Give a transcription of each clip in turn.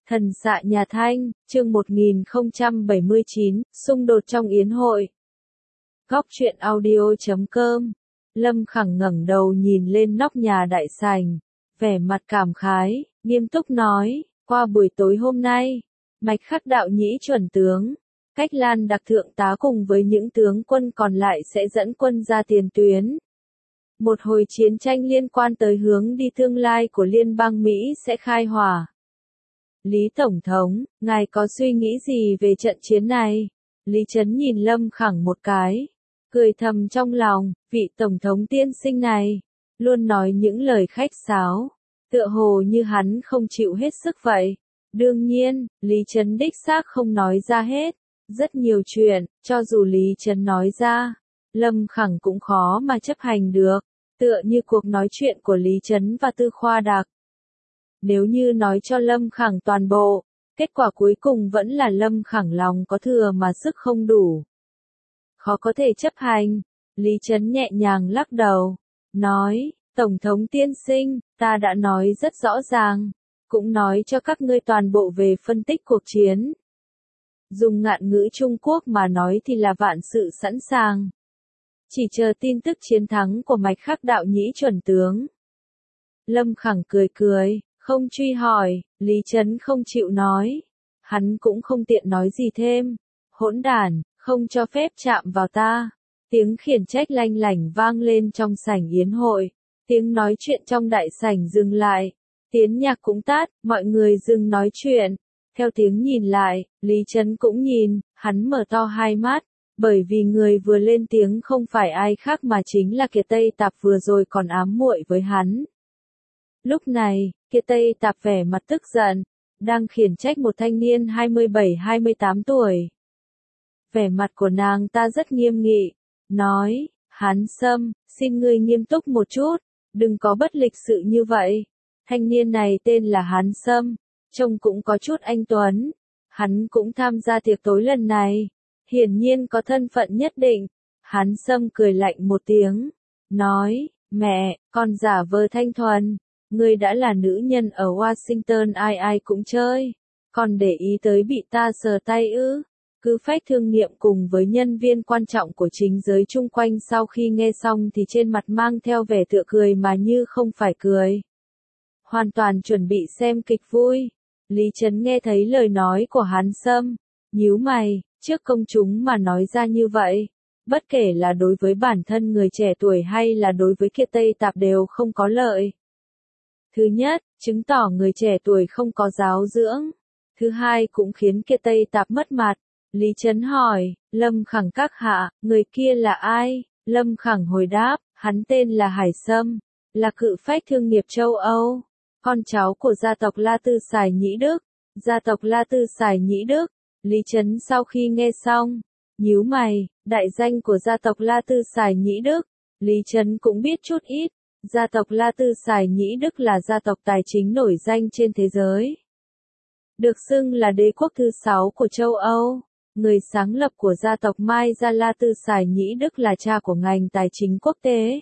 Thần xạ nhà Thanh, chương 1079, xung đột trong yến hội. Góc truyện audio.com. Lâm Khẳng ngẩng đầu nhìn lên nóc nhà đại sảnh, vẻ mặt cảm khái, nghiêm túc nói, qua buổi tối hôm nay, Mạch Khắc đạo nhĩ chuẩn tướng, Cách Lan đặc thượng tá cùng với những tướng quân còn lại sẽ dẫn quân ra tiền tuyến. Một hồi chiến tranh liên quan tới hướng đi tương lai của liên bang Mỹ sẽ khai hỏa. Lý Tổng thống, ngài có suy nghĩ gì về trận chiến này? Lý Trấn nhìn Lâm Khẳng một cái, cười thầm trong lòng, vị Tổng thống tiên sinh này, luôn nói những lời khách sáo, tựa hồ như hắn không chịu hết sức vậy. Đương nhiên, Lý Trấn đích xác không nói ra hết, rất nhiều chuyện, cho dù Lý Trấn nói ra, Lâm Khẳng cũng khó mà chấp hành được, tựa như cuộc nói chuyện của Lý Trấn và Tư Khoa Đạc. Nếu như nói cho Lâm Khẳng toàn bộ, kết quả cuối cùng vẫn là Lâm Khẳng lòng có thừa mà sức không đủ. Khó có thể chấp hành, Lý Trấn nhẹ nhàng lắc đầu, nói, Tổng thống tiên sinh, ta đã nói rất rõ ràng, cũng nói cho các ngươi toàn bộ về phân tích cuộc chiến. Dùng ngạn ngữ Trung Quốc mà nói thì là vạn sự sẵn sàng. Chỉ chờ tin tức chiến thắng của Mạch Khắc đạo nhĩ chuẩn tướng. Lâm Khẳng cười cười, không truy hỏi, Lý Trấn không chịu nói. Hắn cũng không tiện nói gì thêm. Hỗn đản, không cho phép chạm vào ta. Tiếng khiển trách lanh lảnh vang lên trong sảnh yến hội. Tiếng nói chuyện trong đại sảnh dừng lại. Tiếng nhạc cũng tắt, mọi người dừng nói chuyện. Theo tiếng nhìn lại, Lý Trấn cũng nhìn, hắn mở to hai mắt. Bởi vì người vừa lên tiếng không phải ai khác mà chính là Kiệt Tây Tạp vừa rồi còn ám muội với hắn. Lúc này, Kiệt Tây Tạp vẻ mặt tức giận, đang khiển trách một thanh niên 27-28 tuổi. Vẻ mặt của nàng ta rất nghiêm nghị, nói, Hán Sâm, xin ngươi nghiêm túc một chút, đừng có bất lịch sự như vậy. Thanh niên này tên là Hán Sâm, trông cũng có chút anh tuấn, hắn cũng tham gia tiệc tối lần này, hiển nhiên có thân phận nhất định. Hán Sâm cười lạnh một tiếng, nói, mẹ, con giả vờ thanh thuần. Ngươi đã là nữ nhân ở Washington ai ai cũng chơi, còn để ý tới bị ta sờ tay ư? Cứ phách thương nghiệm cùng với nhân viên quan trọng của chính giới chung quanh sau khi nghe xong thì trên mặt mang theo vẻ tựa cười mà như không phải cười. Hoàn toàn chuẩn bị xem kịch vui. Lý Trấn nghe thấy lời nói của Hán Sâm, nhíu mày, trước công chúng mà nói ra như vậy. Bất kể là đối với bản thân người trẻ tuổi hay là đối với Kiệt Tây Tạp đều không có lợi. Thứ nhất, chứng tỏ người trẻ tuổi không có giáo dưỡng. Thứ hai cũng khiến Kiệt Tây Tạp mất mặt. Lý Trấn hỏi, Lâm Khẳng các hạ, người kia là ai? Lâm Khẳng hồi đáp, hắn tên là Hải Sâm, là cự phách thương nghiệp châu Âu, con cháu của gia tộc La Tư Sài Nhĩ Đức. Gia tộc La Tư Sài Nhĩ Đức. Lý Trấn sau khi nghe xong, nhíu mày, đại danh của gia tộc La Tư Sài Nhĩ Đức, Lý Trấn cũng biết chút ít. Gia tộc La Tư Sài Nhĩ Đức là gia tộc tài chính nổi danh trên thế giới. Được xưng là đế quốc thứ 6 của châu Âu. Người sáng lập của gia tộc Mai Gia La Tư Sài Nhĩ Đức là cha của ngành tài chính quốc tế.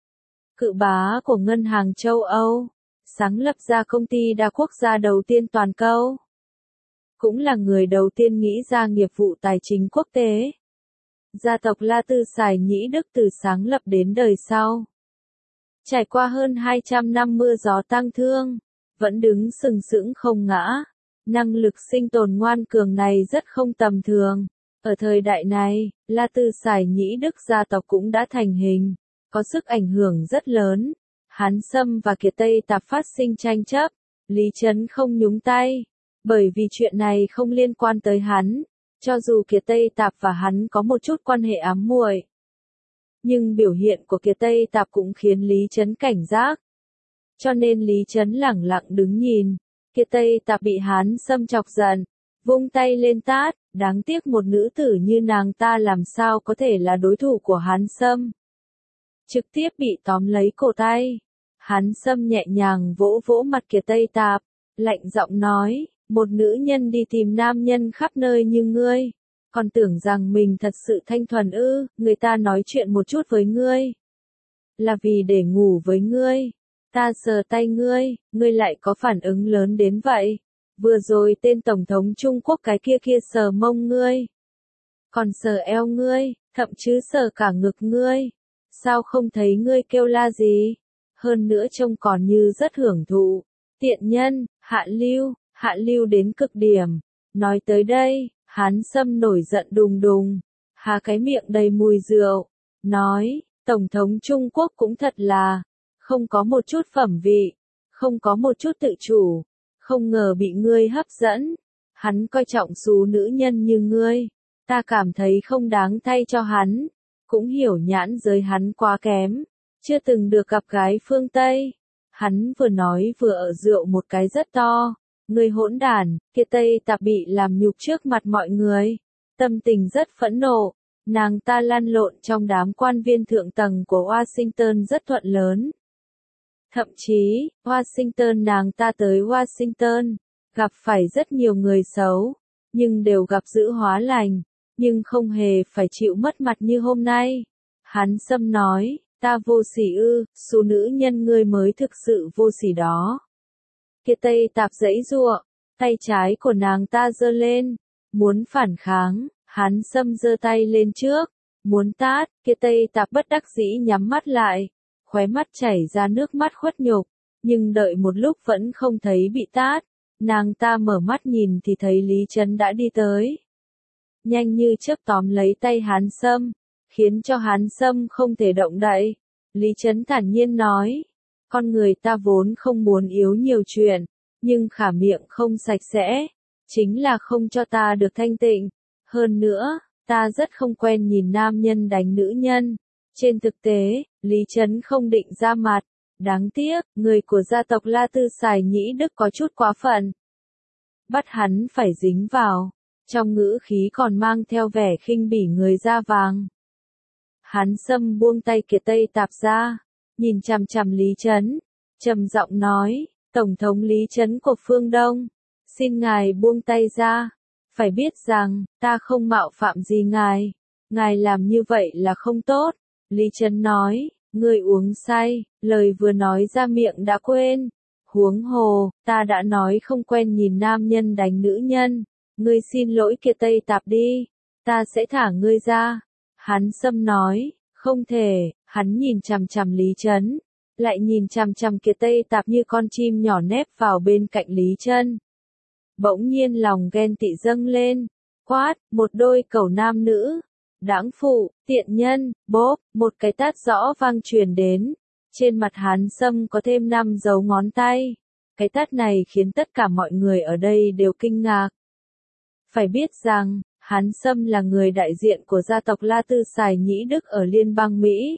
Cự bá của ngân hàng châu Âu. Sáng lập ra công ty đa quốc gia đầu tiên toàn cầu. Cũng là người đầu tiên nghĩ ra nghiệp vụ tài chính quốc tế. Gia tộc La Tư Sài Nhĩ Đức từ sáng lập đến đời sau. Trải qua hơn 200 năm mưa gió tang thương, vẫn đứng sừng sững không ngã. Năng lực sinh tồn ngoan cường này rất không tầm thường. Ở thời đại này, La Tư Sài Nhĩ Đức gia tộc cũng đã thành hình, có sức ảnh hưởng rất lớn. Hán Sâm và Kiệt Tây Tạp phát sinh tranh chấp, Lý Trấn không nhúng tay, bởi vì chuyện này không liên quan tới hắn, cho dù Kiệt Tây Tạp và hắn có một chút quan hệ ám muội. Nhưng biểu hiện của Kiệt Tây Tạp cũng khiến Lý Trấn cảnh giác. Cho nên Lý Trấn lẳng lặng đứng nhìn. Kiệt Tây Tạp bị Hán Sâm chọc giận, vung tay lên tát, đáng tiếc một nữ tử như nàng ta làm sao có thể là đối thủ của Hán Sâm. Trực tiếp bị tóm lấy cổ tay. Hán Sâm nhẹ nhàng vỗ vỗ mặt Kiệt Tây Tạp, lạnh giọng nói, một nữ nhân đi tìm nam nhân khắp nơi như ngươi. Còn tưởng rằng mình thật sự thanh thuần ư? Người ta nói chuyện một chút với ngươi là vì để ngủ với ngươi. Ta sờ tay ngươi, ngươi lại có phản ứng lớn đến vậy. Vừa rồi tên Tổng thống Trung Quốc cái kia sờ mông ngươi. Còn sờ eo ngươi, thậm chí sờ cả ngực ngươi. Sao không thấy ngươi kêu la gì? Hơn nữa trông còn như rất hưởng thụ. Tiện nhân, hạ lưu đến cực điểm. Nói tới đây, Hán Sâm nổi giận đùng đùng. Há cái miệng đầy mùi rượu. Nói, Tổng thống Trung Quốc cũng thật là, không có một chút phẩm vị, không có một chút tự chủ. Không ngờ bị ngươi hấp dẫn. Hắn coi trọng số nữ nhân như ngươi. Ta cảm thấy không đáng thay cho hắn. Cũng hiểu nhãn giới hắn quá kém. Chưa từng được gặp gái phương Tây. Hắn vừa nói vừa ở rượu một cái rất to. Người hỗn đản, kia Tây Tạp bị làm nhục trước mặt mọi người. Tâm tình rất phẫn nộ. Nàng ta lăn lộn trong đám quan viên thượng tầng của Washington rất thuận lớn. Thậm chí, nàng ta tới Washington, gặp phải rất nhiều người xấu, nhưng đều gặp giữ hóa lành, nhưng không hề phải chịu mất mặt như hôm nay. Hán Sâm nói, ta vô sỉ ư, số nữ nhân ngươi mới thực sự vô sỉ đó. Kia Tây Tạp giãy giụa, tay trái của nàng ta giơ lên, muốn phản kháng, Hán Sâm giơ tay lên trước, muốn tát, kia Tây Tạp bất đắc dĩ nhắm mắt lại. Khóe mắt chảy ra nước mắt khuất nhục, nhưng đợi một lúc vẫn không thấy bị tát. Nàng ta mở mắt nhìn thì thấy Lý Trấn đã đi tới. Nhanh như chớp tóm lấy tay Hán Sâm, khiến cho Hán Sâm không thể động đậy. Lý Trấn thản nhiên nói, con người ta vốn không muốn yếu nhiều chuyện, nhưng khả miệng không sạch sẽ, chính là không cho ta được thanh tịnh. Hơn nữa, ta rất không quen nhìn nam nhân đánh nữ nhân. Trên thực tế, Lý Trấn không định ra mặt. Đáng tiếc, người của gia tộc La Tư Sài Nhĩ Đức có chút quá phận. Bắt hắn phải dính vào. Trong ngữ khí còn mang theo vẻ khinh bỉ người da vàng. Hán Sâm buông tay kia Tây Tạp ra, nhìn chằm chằm Lý Trấn, trầm giọng nói, Tổng thống Lý Trấn của phương Đông, xin ngài buông tay ra. Phải biết rằng, ta không mạo phạm gì ngài. Ngài làm như vậy là không tốt. Lý Trấn nói, ngươi uống say, lời vừa nói ra miệng đã quên. Huống hồ, ta đã nói không quen nhìn nam nhân đánh nữ nhân. Ngươi xin lỗi kia Tây Tạp đi, ta sẽ thả ngươi ra. Hán Sâm nói, không thể, hắn nhìn chằm chằm Lý Trấn, lại nhìn chằm chằm kia Tây Tạp như con chim nhỏ nép vào bên cạnh Lý Trân. Bỗng nhiên lòng ghen tị dâng lên, quát, một đôi cẩu nam nữ. Đãng phụ, tiện nhân, bốp, một cái tát rõ vang truyền đến. Trên mặt Hán Sâm có thêm 5 dấu ngón tay. Cái tát này khiến tất cả mọi người ở đây đều kinh ngạc. Phải biết rằng, Hán Sâm là người đại diện của gia tộc La Tư Sài Nhĩ Đức ở Liên bang Mỹ.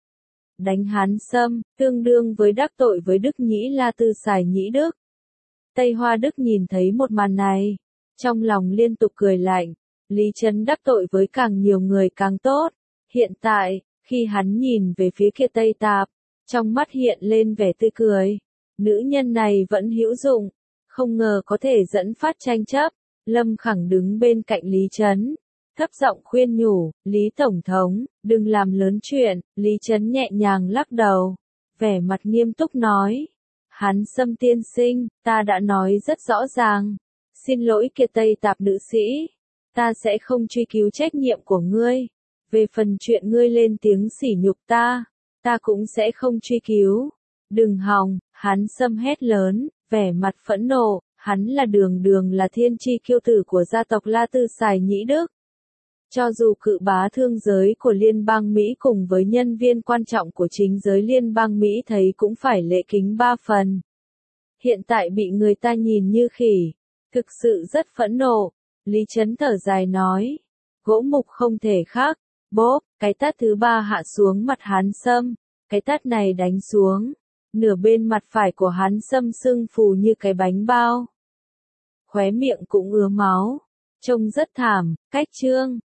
Đánh Hán Sâm, tương đương với đắc tội với Đức Nhĩ La Tư Sài Nhĩ Đức. Tây Hoa Đức nhìn thấy một màn này, trong lòng liên tục cười lạnh. Lý Trấn đắc tội với càng nhiều người càng tốt. Hiện tại, khi hắn nhìn về phía kia Tây Tạp, trong mắt hiện lên vẻ tươi cười. Nữ nhân này vẫn hữu dụng, không ngờ có thể dẫn phát tranh chấp. Lâm Khẳng đứng bên cạnh Lý Trấn, thấp giọng khuyên nhủ, Lý Tổng thống, đừng làm lớn chuyện. Lý Trấn nhẹ nhàng lắc đầu, vẻ mặt nghiêm túc nói, Hán Sâm tiên sinh, ta đã nói rất rõ ràng. Xin lỗi kia Tây Tạp nữ sĩ. Ta sẽ không truy cứu trách nhiệm của ngươi. Về phần chuyện ngươi lên tiếng sỉ nhục ta cũng sẽ không truy cứu. Đừng hòng, Hán Sâm hét lớn, vẻ mặt phẫn nộ, hắn là đường là thiên chi kiêu tử của gia tộc La Tư Sài Nhĩ Đức. Cho dù cự bá thương giới của Liên bang Mỹ cùng với nhân viên quan trọng của chính giới Liên bang Mỹ thấy cũng phải lễ kính 3 phần. Hiện tại bị người ta nhìn như khỉ, thực sự rất phẫn nộ. Lý Trấn thở dài nói, gỗ mục không thể khác. Bốp, cái tát thứ 3 hạ xuống mặt Hán Sâm. Cái tát này đánh xuống, nửa bên mặt phải của Hán Sâm sưng phù như cái bánh bao. Khóe miệng cũng ứa máu, trông rất thảm. Cách chương